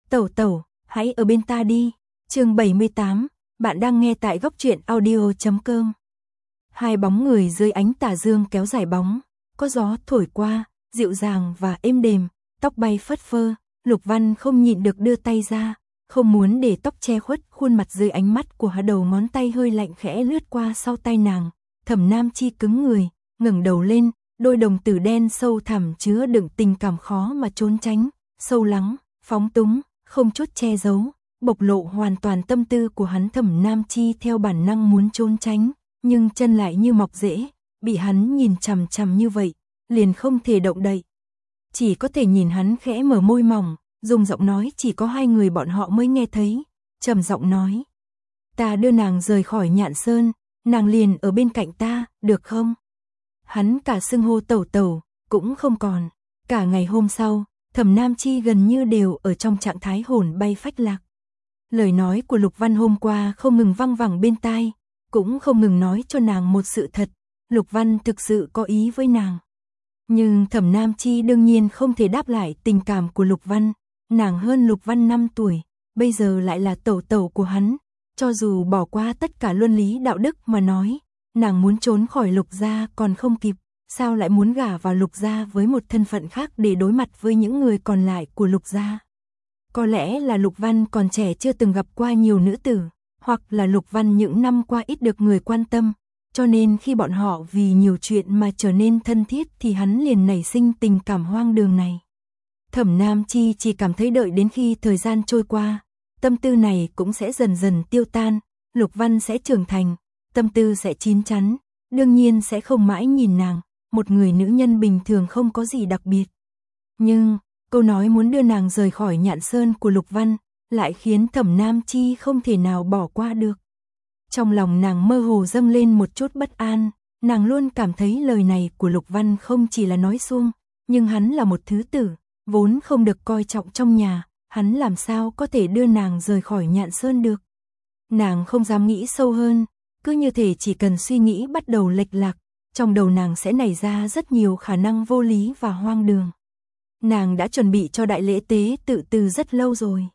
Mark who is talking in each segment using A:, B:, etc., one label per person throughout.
A: Tẩu tẩu, hãy ở bên ta đi. Chương 78, bạn đang nghe tại góc truyện audio.com. Hai bóng người dưới ánh tà dương kéo dài bóng, có gió thổi qua, dịu dàng và êm đềm, tóc bay phất phơ, Lục Văn không nhịn được đưa tay ra, không muốn để tóc che khuất khuôn mặt dưới ánh mắt của đầu ngón tay hơi lạnh khẽ lướt qua sau tay nàng. Thẩm Nam Chi cứng người, ngẩng đầu lên, đôi đồng tử đen sâu thẳm chứa đựng tình cảm khó mà trốn tránh, sâu lắng, phóng túng, không chút che giấu, bộc lộ hoàn toàn tâm tư của hắn. Thẩm Nam Chi theo bản năng muốn trốn tránh, nhưng chân lại như mọc rễ, bị hắn nhìn chằm chằm như vậy, liền không thể động đậy. Chỉ có thể nhìn hắn khẽ mở môi mỏng, dùng giọng nói chỉ có hai người bọn họ mới nghe thấy, trầm giọng nói: "Ta đưa nàng rời khỏi Nhạn Sơn, nàng liền ở bên cạnh ta, được không?" Hắn cả xưng hô tẩu tẩu cũng không còn. Cả ngày hôm sau, Thẩm Nam Chi gần như đều ở trong trạng thái hồn bay phách lạc. Lời nói của Lục Văn hôm qua không ngừng văng vẳng bên tai, cũng không ngừng nói cho nàng một sự thật, Lục Văn thực sự có ý với nàng. Nhưng Thẩm Nam Chi đương nhiên không thể đáp lại tình cảm của Lục Văn, nàng hơn Lục Văn 5 tuổi, bây giờ lại là tẩu tẩu của hắn, cho dù bỏ qua tất cả luân lý đạo đức mà nói, nàng muốn trốn khỏi Lục gia còn không kịp, sao lại muốn gả vào Lục gia với một thân phận khác để đối mặt với những người còn lại của Lục gia. Có lẽ là Lục Văn còn trẻ chưa từng gặp qua nhiều nữ tử, hoặc là Lục Văn những năm qua ít được người quan tâm, cho nên khi bọn họ vì nhiều chuyện mà trở nên thân thiết thì hắn liền nảy sinh tình cảm hoang đường này. Thẩm Nam Chi chỉ cảm thấy đợi đến khi thời gian trôi qua, tâm tư này cũng sẽ dần dần tiêu tan, Lục Văn sẽ trưởng thành, tâm tư sẽ chín chắn, đương nhiên sẽ không mãi nhìn nàng, một người nữ nhân bình thường không có gì đặc biệt. Nhưng, câu nói muốn đưa nàng rời khỏi Nhạn Sơn của Lục Văn, lại khiến Thẩm Nam Chi không thể nào bỏ qua được. Trong lòng nàng mơ hồ dâng lên một chút bất an, nàng luôn cảm thấy lời này của Lục Văn không chỉ là nói suông, nhưng hắn là một thứ tử, vốn không được coi trọng trong nhà, hắn làm sao có thể đưa nàng rời khỏi Nhạn Sơn được. Nàng không dám nghĩ sâu hơn, cứ như thể chỉ cần suy nghĩ bắt đầu lệch lạc, trong đầu nàng sẽ nảy ra rất nhiều khả năng vô lý và hoang đường. Nàng đã chuẩn bị cho đại lễ tế tự từ rất lâu rồi.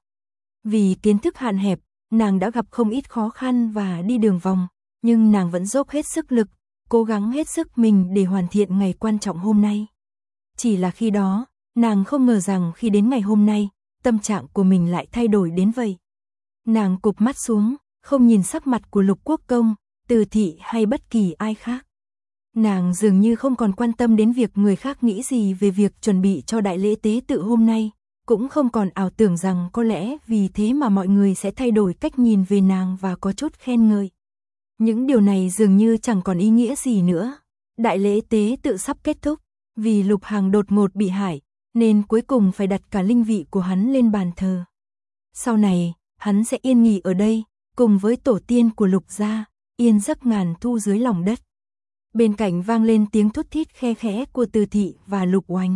A: Vì kiến thức hạn hẹp, nàng đã gặp không ít khó khăn và đi đường vòng, nhưng nàng vẫn dốc hết sức lực, cố gắng hết sức mình để hoàn thiện ngày quan trọng hôm nay. Chỉ là khi đó, nàng không ngờ rằng khi đến ngày hôm nay, tâm trạng của mình lại thay đổi đến vậy. Nàng cụp mắt xuống, không nhìn sắc mặt của Lục Quốc Công, Từ Thị hay bất kỳ ai khác. Nàng dường như không còn quan tâm đến việc người khác nghĩ gì về việc chuẩn bị cho đại lễ tế tự hôm nay, cũng không còn ảo tưởng rằng có lẽ vì thế mà mọi người sẽ thay đổi cách nhìn về nàng và có chút khen ngợi. Những điều này dường như chẳng còn ý nghĩa gì nữa. Đại lễ tế tự sắp kết thúc, vì Lục Hằng đột ngột bị hại, nên cuối cùng phải đặt cả linh vị của hắn lên bàn thờ. Sau này, hắn sẽ yên nghỉ ở đây, cùng với tổ tiên của Lục gia, yên giấc ngàn thu dưới lòng đất. Bên cạnh vang lên tiếng thút thít khe khẽ của Từ Thị và Lục Oánh.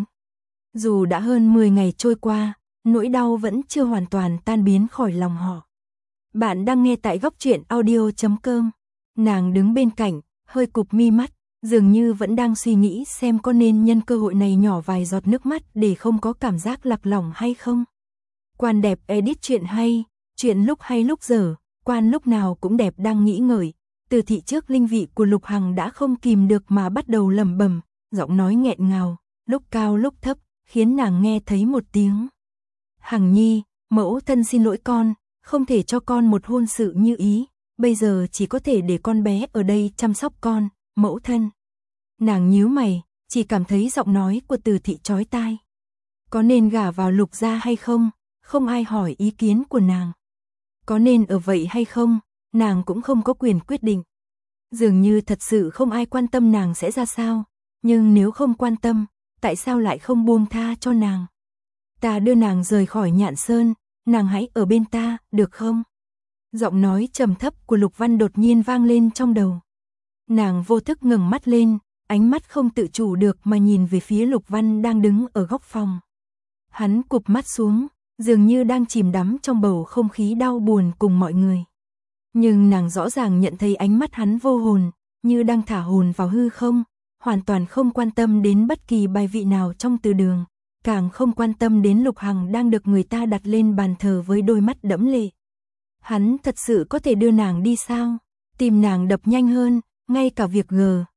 A: Dù đã hơn 10 ngày trôi qua, nỗi đau vẫn chưa hoàn toàn tan biến khỏi lòng họ. Bạn đang nghe tại góc truyện audio.com. Nàng đứng bên cạnh, hơi cụp mi mắt, dường như vẫn đang suy nghĩ xem có nên nhân cơ hội này nhỏ vài giọt nước mắt để không có cảm giác lạc lòng hay không. Quan đẹp edit chuyện hay, chuyện lúc hay lúc dở, quan lúc nào cũng đẹp đang nghĩ ngợi. Từ Thị trước linh vị của Lục Hằng đã không kìm được mà bắt đầu lẩm bẩm, giọng nói nghẹn ngào, lúc cao lúc thấp, khiến nàng nghe thấy một tiếng. "Hằng nhi, mẫu thân xin lỗi con, không thể cho con một hôn sự như ý, bây giờ chỉ có thể để con bé ở đây chăm sóc con, mẫu thân." Nàng nhíu mày, chỉ cảm thấy giọng nói của Từ Thị chói tai. Có nên gả vào Lục gia hay không, không ai hỏi ý kiến của nàng. Có nên ở vậy hay không, nàng cũng không có quyền quyết định. Dường như thật sự không ai quan tâm nàng sẽ ra sao, nhưng nếu không quan tâm, tại sao lại không buông tha cho nàng? "Ta đưa nàng rời khỏi Nhạn Sơn, nàng hãy ở bên ta, được không?" Giọng nói trầm thấp của Lục Văn đột nhiên vang lên trong đầu. Nàng vô thức ngẩng mắt lên, ánh mắt không tự chủ được mà nhìn về phía Lục Văn đang đứng ở góc phòng. Hắn cụp mắt xuống, dường như đang chìm đắm trong bầu không khí đau buồn cùng mọi người. Nhưng nàng rõ ràng nhận thấy ánh mắt hắn vô hồn, như đang thả hồn vào hư không, hoàn toàn không quan tâm đến bất kỳ bài vị nào trong từ đường. càng không quan tâm đến Lục Hằng đang được người ta đặt lên bàn thờ với đôi mắt đẫm lệ. Hắn thật sự có thể đưa nàng đi sao? Tìm nàng đập nhanh hơn, ngay cả việc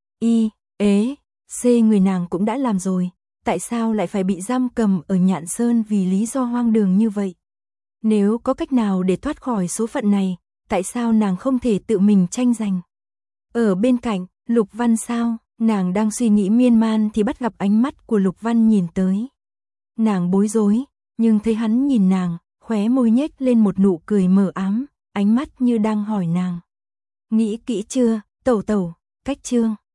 A: C người nàng cũng đã làm rồi, tại sao lại phải bị giam cầm ở Nhạn Sơn vì lý do hoang đường như vậy? Nếu có cách nào để thoát khỏi số phận này, tại sao nàng không thể tự mình tranh giành? Ở bên cạnh, Lục Văn sao? Nàng đang suy nghĩ miên man thì bắt gặp ánh mắt của Lục Văn nhìn tới. Nàng bối rối, nhưng thấy hắn nhìn nàng, khóe môi nhếch lên một nụ cười mờ ám, ánh mắt như đang hỏi nàng. Nghĩ kỹ chưa, tẩu tẩu, cách chưa?